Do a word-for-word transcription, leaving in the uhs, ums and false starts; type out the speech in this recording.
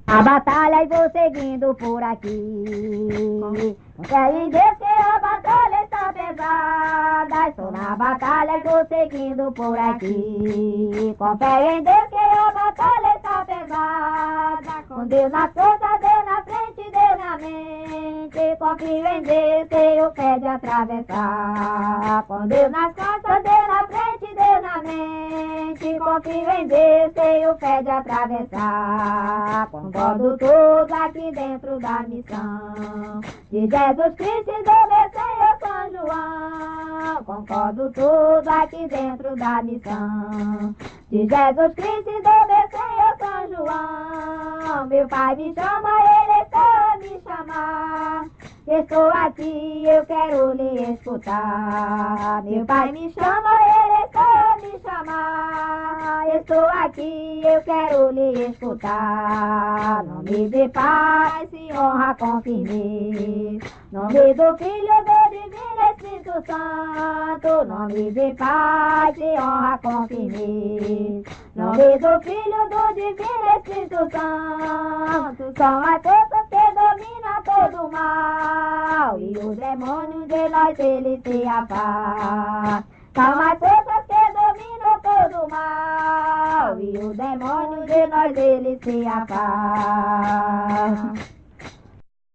A batalha e vou seguindo por aqui. Com fé em Deus que a batalha está pesada. Estou na batalha e vou seguindo por aqui. Com fé em Deus que a batalha está pesada. Com Deus nas costas, Deus na frente, Deus na mente. Confio em Deus, tenho fé de atravessar. Com Deus nas costas, Deus na frente, Deus na mente. Confio em Deus, tenho fé de atravessar. Concordo tudo aqui dentro da missão de Jesus Cristo e do meu Senhor São João. Concordo tudo aqui dentro da missão de Jesus Cristo e do meu Senhor São João. Meu Pai me chama, Ele está me chamar. Estou aqui, eu quero lhe escutar. Meu Pai me chama, Ele está me chamar. Estou aqui, eu quero lhe escutar. Nome de Pai se honra com firmeza. Nome do Filho do Divino Espírito Santo. Nome de Pai se honra com firmeza. Nome do Filho do Divino Espírito Santo. São as forças que dominam todo o mal, e os demônios de nós eles se afastam. São as forças que dominam todo o mal, e os demônios de nós eles se afastam.